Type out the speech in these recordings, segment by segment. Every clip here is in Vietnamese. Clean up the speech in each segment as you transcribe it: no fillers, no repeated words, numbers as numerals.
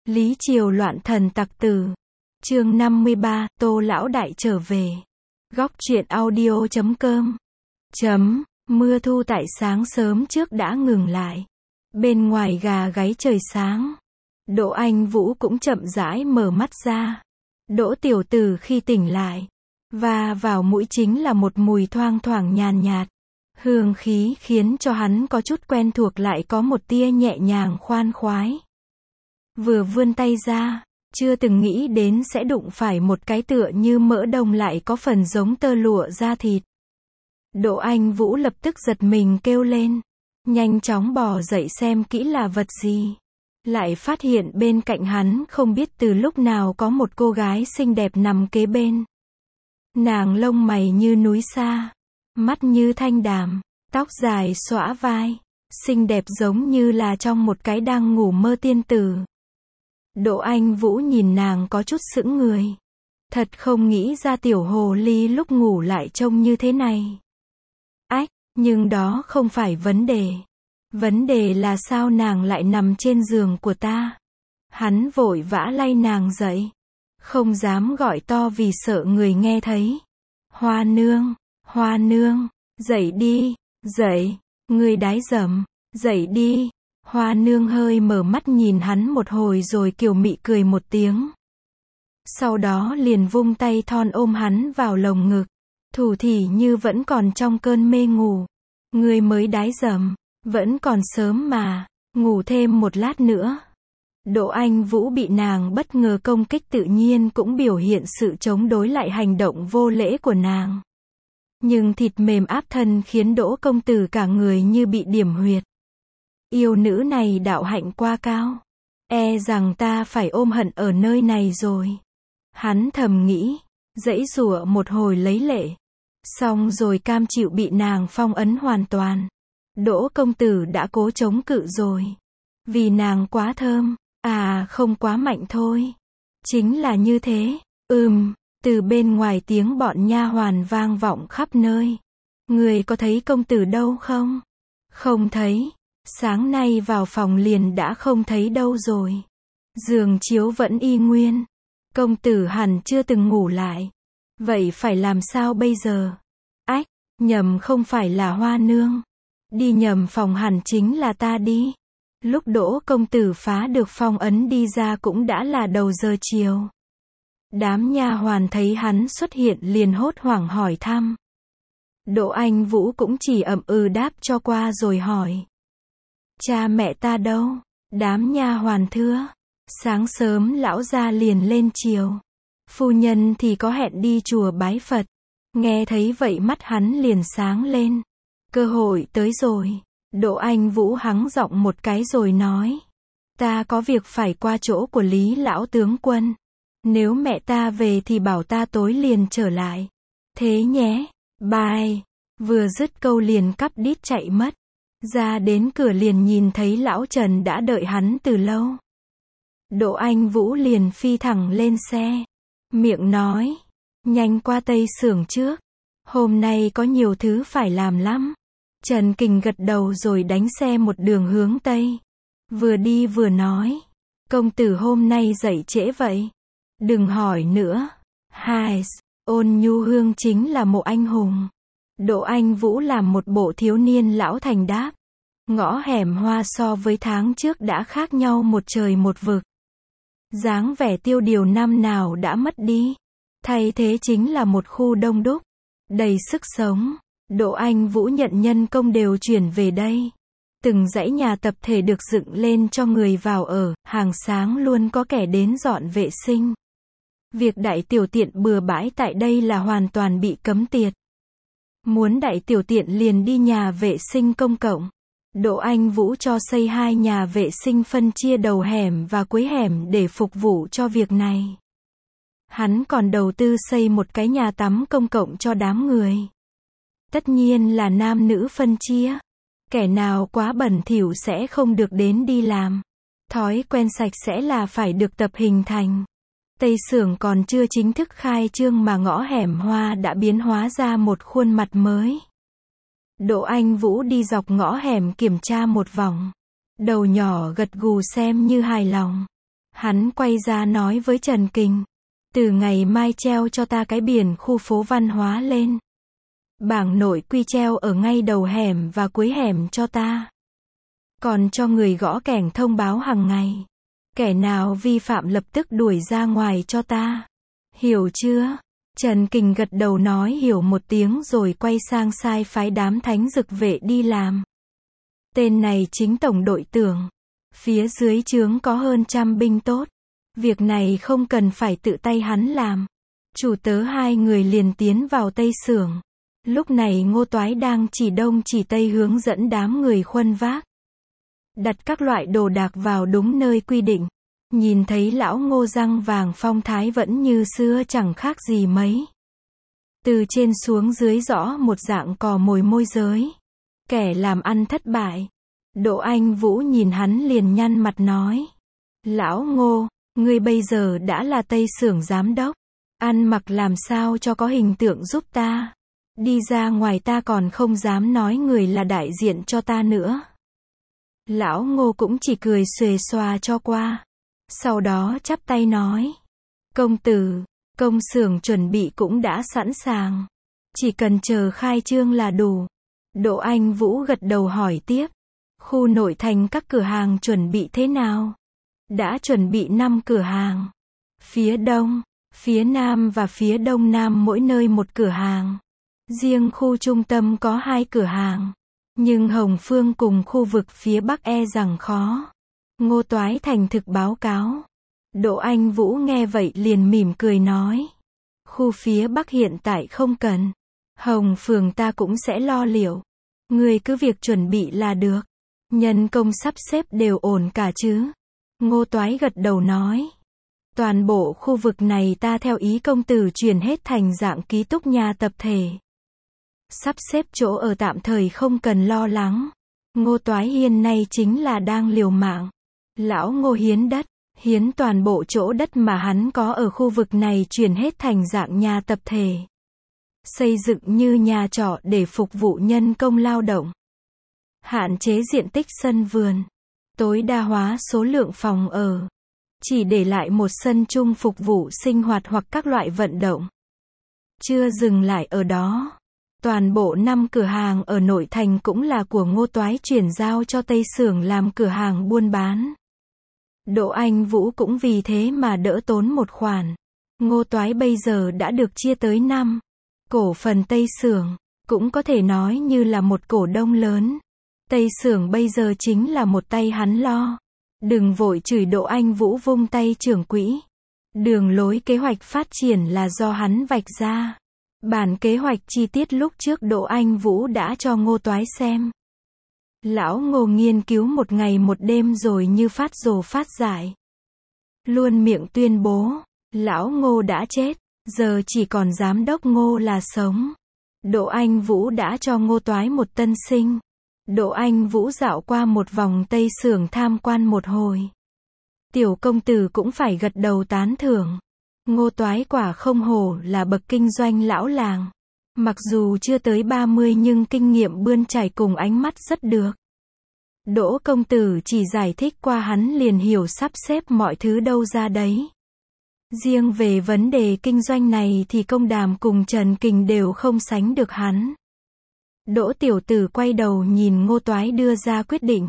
Lý Triều loạn thần tặc tử. Chương 53, Tô lão đại trở về. Góc truyện audio.com. Mưa thu tại sáng sớm trước đã ngừng lại. Bên ngoài gà gáy trời sáng. Đỗ Anh Vũ cũng chậm rãi mở mắt ra. Đỗ tiểu tử khi tỉnh lại, và vào mũi chính là một mùi thoang thoảng nhàn nhạt. Hương khí khiến cho hắn có chút quen thuộc lại có một tia nhẹ nhàng khoan khoái. Vừa vươn tay ra, chưa từng nghĩ đến sẽ đụng phải một cái tựa như mỡ đông lại có phần giống tơ lụa da thịt. Đỗ Anh Vũ lập tức giật mình kêu lên, nhanh chóng bò dậy xem kỹ là vật gì. Lại phát hiện bên cạnh hắn không biết từ lúc nào có một cô gái xinh đẹp nằm kế bên. Nàng lông mày như núi sa, mắt như thanh đàm, tóc dài xõa vai, xinh đẹp giống như là trong một cái đang ngủ mơ tiên tử. Đỗ Anh Vũ nhìn nàng có chút sững người. Thật không nghĩ ra tiểu hồ ly lúc ngủ lại trông như thế này. Ách, nhưng đó không phải vấn đề. Vấn đề là sao nàng lại nằm trên giường của ta. Hắn vội vã lay nàng dậy. Không dám gọi to vì sợ người nghe thấy. Hoa nương, dậy đi, dậy, người đái dầm, dậy đi. Hoa nương hơi mở mắt nhìn hắn một hồi rồi kiều mị cười một tiếng. Sau đó liền vung tay thon ôm hắn vào lồng ngực. Thủ thỉ như vẫn còn trong cơn mê ngủ. Người mới đái dầm, vẫn còn sớm mà, ngủ thêm một lát nữa. Đỗ Anh Vũ bị nàng bất ngờ công kích tự nhiên cũng biểu hiện sự chống đối lại hành động vô lễ của nàng. Nhưng thịt mềm áp thân khiến Đỗ công tử cả người như bị điểm huyệt. Yêu nữ này đạo hạnh quá cao. E rằng ta phải ôm hận ở nơi này rồi. Hắn thầm nghĩ, giãy giụa một hồi lấy lệ. Xong rồi cam chịu bị nàng phong ấn hoàn toàn. Đỗ công tử đã cố chống cự rồi. Vì nàng quá thơm, không quá mạnh thôi. Chính là như thế. Từ bên ngoài tiếng bọn nha hoàn vang vọng khắp nơi. Người có thấy công tử đâu không? Không thấy. Sáng nay vào phòng liền đã không thấy đâu rồi. Giường chiếu vẫn y nguyên. Công tử hẳn chưa từng ngủ lại. Vậy phải làm sao bây giờ? Ách, nhầm không phải là Hoa nương. Đi nhầm phòng hẳn chính là ta đi. Lúc Đỗ công tử phá được phong ấn đi ra cũng đã là đầu giờ chiều. Đám nha hoàn thấy hắn xuất hiện liền hốt hoảng hỏi thăm. Đỗ Anh Vũ cũng chỉ ậm ừ đáp cho qua rồi hỏi. Cha mẹ ta đâu? Đám nha hoàn thưa. Sáng sớm lão gia liền lên chiều. Phu nhân thì có hẹn đi chùa bái Phật. Nghe thấy vậy mắt hắn liền sáng lên. Cơ hội tới rồi. Đỗ Anh Vũ hắng giọng một cái rồi nói. Ta có việc phải qua chỗ của Lý lão tướng quân. Nếu mẹ ta về thì bảo ta tối liền trở lại. Thế nhé. Bye. Vừa dứt câu liền cắp đít chạy mất. Ra đến cửa liền nhìn thấy lão Trần đã đợi hắn từ lâu. Đỗ Anh Vũ liền phi thẳng lên xe. Miệng nói. Nhanh qua Tây xưởng trước. Hôm nay có nhiều thứ phải làm lắm. Trần Kình gật đầu rồi đánh xe một đường hướng Tây. Vừa đi vừa nói. Công tử hôm nay dậy trễ vậy. Đừng hỏi nữa. Ôn Nhu Hương chính là một anh hùng. Đỗ Anh Vũ làm một bộ thiếu niên lão thành đáp. Ngõ hẻm Hoa so với tháng trước đã khác nhau một trời một vực. Dáng vẻ tiêu điều năm nào đã mất đi. Thay thế chính là một khu đông đúc, đầy sức sống. Đỗ Anh Vũ nhận nhân công đều chuyển về đây. Từng dãy nhà tập thể được dựng lên cho người vào ở, hàng sáng luôn có kẻ đến dọn vệ sinh. Việc đại tiểu tiện bừa bãi tại đây là hoàn toàn bị cấm tiệt. Muốn đại tiểu tiện liền đi nhà vệ sinh công cộng. Đỗ Anh Vũ cho xây 2 nhà vệ sinh phân chia đầu hẻm và cuối hẻm để phục vụ cho việc này. Hắn còn đầu tư xây một cái nhà tắm công cộng cho đám người. Tất nhiên là nam nữ phân chia. Kẻ nào quá bẩn thỉu sẽ không được đến đi làm. Thói quen sạch sẽ là phải được tập hình thành. Tây xưởng còn chưa chính thức khai trương mà ngõ hẻm Hoa đã biến hóa ra một khuôn mặt mới. Đỗ Anh Vũ đi dọc ngõ hẻm kiểm tra một vòng. Đầu nhỏ gật gù xem như hài lòng. Hắn quay ra nói với Trần Kình. Từ ngày mai treo cho ta cái biển khu phố văn hóa lên. Bảng nội quy treo ở ngay đầu hẻm và cuối hẻm cho ta. Còn cho người gõ kẻng thông báo hàng ngày. Kẻ nào vi phạm lập tức đuổi ra ngoài cho ta. Hiểu chưa? Trần Kình gật đầu nói hiểu một tiếng rồi quay sang sai phái đám thánh dực vệ đi làm. Tên này chính tổng đội trưởng. Phía dưới trướng có hơn 100 binh tốt. Việc này không cần phải tự tay hắn làm. Chủ tớ hai người liền tiến vào tây xưởng. Lúc này Ngô Toái đang chỉ đông chỉ tây hướng dẫn đám người khuân vác. Đặt các loại đồ đạc vào đúng nơi quy định. Nhìn thấy lão Ngô răng vàng phong thái vẫn như xưa chẳng khác gì mấy. Từ trên xuống dưới rõ một dạng cò mồi môi giới. Kẻ làm ăn thất bại. Đỗ Anh Vũ nhìn hắn liền nhăn mặt nói. Lão Ngô, ngươi bây giờ đã là tây xưởng giám đốc. Ăn mặc làm sao cho có hình tượng giúp ta. Đi ra ngoài ta còn không dám nói người là đại diện cho ta nữa. Lão Ngô cũng chỉ cười xuề xòa cho qua. Sau đó chắp tay nói. Công tử, công xưởng chuẩn bị cũng đã sẵn sàng. Chỉ cần chờ khai trương là đủ. Đỗ Anh Vũ gật đầu hỏi tiếp. Khu nội thành các cửa hàng chuẩn bị thế nào? Đã chuẩn bị 5 cửa hàng. Phía đông, phía nam và phía đông nam mỗi nơi một cửa hàng. Riêng khu trung tâm có 2 cửa hàng. Nhưng Hồng Phương cùng khu vực phía bắc e rằng khó. Ngô Toái thành thực báo cáo. Đỗ Anh Vũ nghe vậy liền mỉm cười nói. Khu phía bắc hiện tại không cần. Hồng Phường ta cũng sẽ lo liệu. Người cứ việc chuẩn bị là được. Nhân công sắp xếp đều ổn cả chứ. Ngô Toái gật đầu nói. Toàn bộ khu vực này ta theo ý công tử chuyển hết thành dạng ký túc nhà tập thể. Sắp xếp chỗ ở tạm thời không cần lo lắng. Ngô Toái hiện nay chính là đang liều mạng. Lão Ngô hiến đất, hiến toàn bộ chỗ đất mà hắn có ở khu vực này chuyển hết thành dạng nhà tập thể. Xây dựng như nhà trọ để phục vụ nhân công lao động. Hạn chế diện tích sân vườn. Tối đa hóa số lượng phòng ở. Chỉ để lại một sân chung phục vụ sinh hoạt hoặc các loại vận động. Chưa dừng lại ở đó. Toàn bộ 5 cửa hàng ở nội thành cũng là của Ngô Toái chuyển giao cho Tây xưởng làm cửa hàng buôn bán. Đỗ Anh Vũ cũng vì thế mà đỡ tốn một khoản. Ngô Toái bây giờ đã được chia tới 5 cổ phần Tây xưởng, cũng có thể nói như là một cổ đông lớn. Tây xưởng bây giờ chính là một tay hắn lo. Đừng vội chửi Đỗ Anh Vũ vung tay trưởng quỹ. Đường lối kế hoạch phát triển là do hắn vạch ra. Bản kế hoạch chi tiết lúc trước Đỗ Anh Vũ đã cho Ngô Toái xem. Lão Ngô nghiên cứu một ngày một đêm rồi như phát rồ phát dại. Luôn miệng tuyên bố, lão Ngô đã chết, giờ chỉ còn giám đốc Ngô là sống. Đỗ Anh Vũ đã cho Ngô Toái một tân sinh. Đỗ Anh Vũ dạo qua một vòng Tây xưởng tham quan một hồi. Tiểu công tử cũng phải gật đầu tán thưởng. Ngô Toái quả không hổ là bậc kinh doanh lão làng. Mặc dù chưa tới 30 nhưng kinh nghiệm bươn chải cùng ánh mắt rất được. Đỗ công tử chỉ giải thích qua hắn liền hiểu sắp xếp mọi thứ đâu ra đấy. Riêng về vấn đề kinh doanh này thì Công Đàm cùng Trần Kình đều không sánh được hắn. Đỗ tiểu tử quay đầu nhìn Ngô Toái đưa ra quyết định.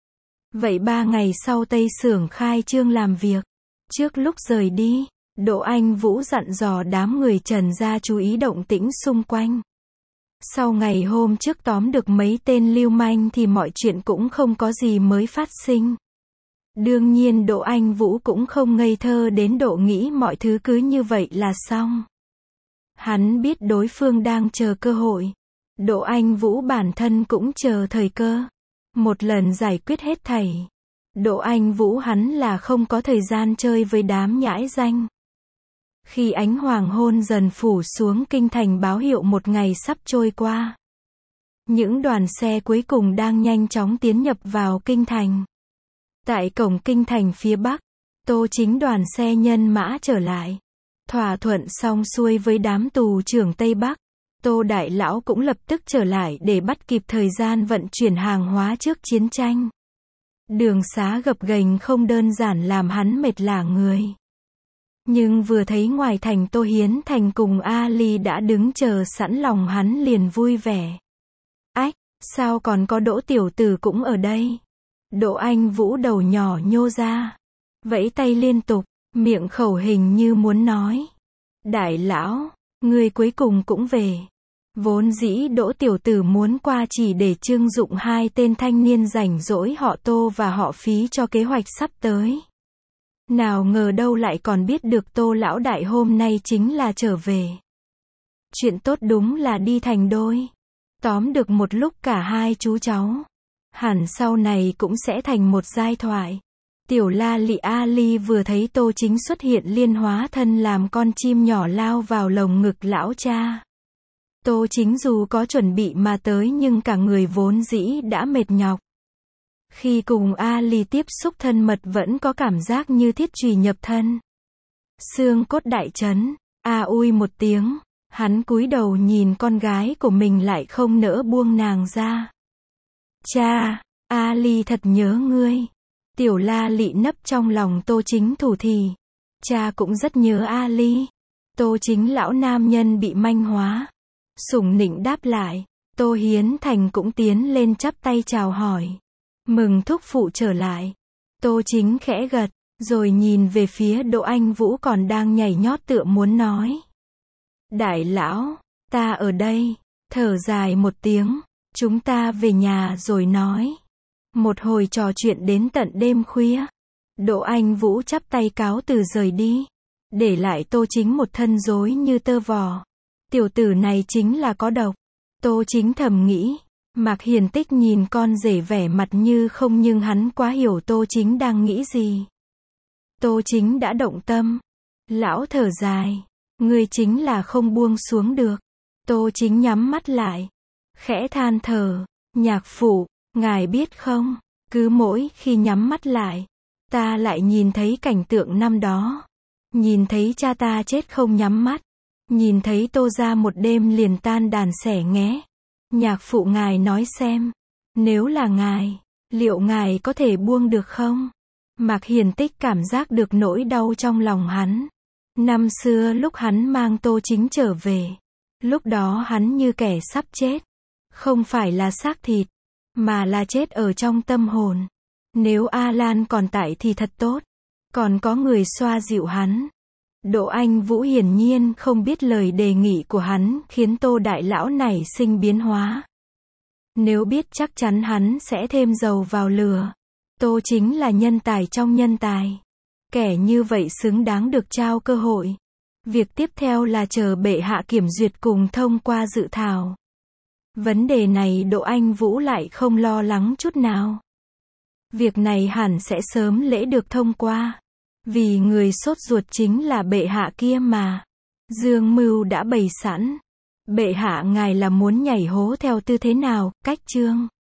Vậy 3 ngày sau Tây xưởng khai trương làm việc. Trước lúc rời đi, Đỗ Anh Vũ dặn dò đám người Trần gia chú ý động tĩnh xung quanh. Sau ngày hôm trước tóm được mấy tên lưu manh thì mọi chuyện cũng không có gì mới phát sinh. Đương nhiên Đỗ Anh Vũ cũng không ngây thơ đến độ nghĩ mọi thứ cứ như vậy là xong. Hắn biết đối phương đang chờ cơ hội. Đỗ Anh Vũ bản thân cũng chờ thời cơ. Một lần giải quyết hết thảy. Đỗ Anh Vũ hắn là không có thời gian chơi với đám nhãi danh. Khi ánh hoàng hôn dần phủ xuống kinh thành báo hiệu một ngày sắp trôi qua. Những đoàn xe cuối cùng đang nhanh chóng tiến nhập vào kinh thành. Tại cổng kinh thành phía bắc, Tô Chính đoàn xe nhân mã trở lại. Thỏa thuận xong xuôi với đám tù trưởng Tây Bắc. Tô Đại Lão cũng lập tức trở lại để bắt kịp thời gian vận chuyển hàng hóa trước chiến tranh. Đường xá gập ghềnh không đơn giản làm hắn mệt lả người. Nhưng vừa thấy ngoài thành Tô Hiến Thành cùng Ali đã đứng chờ sẵn, lòng hắn liền vui vẻ. Ách, sao còn có Đỗ tiểu tử cũng ở đây? Đỗ Anh Vũ đầu nhỏ nhô ra, vẫy tay liên tục, miệng khẩu hình như muốn nói. Đại lão, người cuối cùng cũng về. Vốn dĩ Đỗ tiểu tử muốn qua chỉ để trưng dụng hai tên thanh niên rảnh rỗi họ Tô và họ Phí cho kế hoạch sắp tới. Nào ngờ đâu lại còn biết được Tô lão đại hôm nay chính là trở về. Chuyện tốt đúng là đi thành đôi. Tóm được một lúc cả hai chú cháu. Hẳn sau này cũng sẽ thành một giai thoại. Tiểu La Lị Ali vừa thấy Tô Chính xuất hiện liền hóa thân làm con chim nhỏ lao vào lồng ngực lão cha. Tô Chính dù có chuẩn bị mà tới nhưng cả người vốn dĩ đã mệt nhọc. Khi cùng Ali tiếp xúc thân mật vẫn có cảm giác như thiết chùy nhập thân. Xương cốt đại chấn, ui một tiếng, hắn cúi đầu nhìn con gái của mình lại không nỡ buông nàng ra. Cha, Ali thật nhớ ngươi. Tiểu La Lị nấp trong lòng Tô Chính thủ thỉ. Cha cũng rất nhớ Ali. Tô Chính lão nam nhân bị manh hóa. Sủng nịnh đáp lại. Tô Hiến Thành cũng tiến lên chắp tay chào hỏi. Mừng thúc phụ trở lại. Tô Chính khẽ gật, rồi nhìn về phía Đỗ Anh Vũ còn đang nhảy nhót tựa muốn nói. Đại lão, ta ở đây. Thở dài một tiếng, chúng ta về nhà rồi nói. Một hồi trò chuyện đến tận đêm khuya. Đỗ Anh Vũ chắp tay cáo từ rời đi. Để lại Tô Chính một thân rối như tơ vò. Tiểu tử này chính là có độc. Tô Chính thầm nghĩ. Mạc Hiền Tích nhìn con rể vẻ mặt như không nhưng hắn quá hiểu Tô Chính đang nghĩ gì. Tô Chính đã động tâm. Lão thở dài. Ngươi chính là không buông xuống được. Tô Chính nhắm mắt lại. Khẽ than thở. Nhạc phụ, ngài biết không, cứ mỗi khi nhắm mắt lại, ta lại nhìn thấy cảnh tượng năm đó. Nhìn thấy cha ta chết không nhắm mắt. Nhìn thấy Tô gia một đêm liền tan đàn xẻ nghé. Nhạc phụ ngài nói xem, nếu là ngài, liệu ngài có thể buông được không? Mạc Hiền Tích cảm giác được nỗi đau trong lòng hắn. Năm xưa lúc hắn mang Tô Chính trở về, lúc đó hắn như kẻ sắp chết. Không phải là xác thịt, mà là chết ở trong tâm hồn. Nếu A Lan còn tại thì thật tốt. Còn có người xoa dịu hắn. Đỗ Anh Vũ hiển nhiên không biết lời đề nghị của hắn khiến Tô đại lão nảy sinh biến hóa. Nếu biết chắc chắn hắn sẽ thêm dầu vào lửa. Tô chính là nhân tài trong nhân tài. Kẻ như vậy xứng đáng được trao cơ hội. Việc tiếp theo là chờ bệ hạ kiểm duyệt cùng thông qua dự thảo. Vấn đề này Đỗ Anh Vũ lại không lo lắng chút nào. Việc này hẳn sẽ sớm lễ được thông qua. Vì người sốt ruột chính là bệ hạ kia mà. Dương mưu đã bày sẵn. Bệ hạ ngài là muốn nhảy hố theo tư thế nào, cách chương.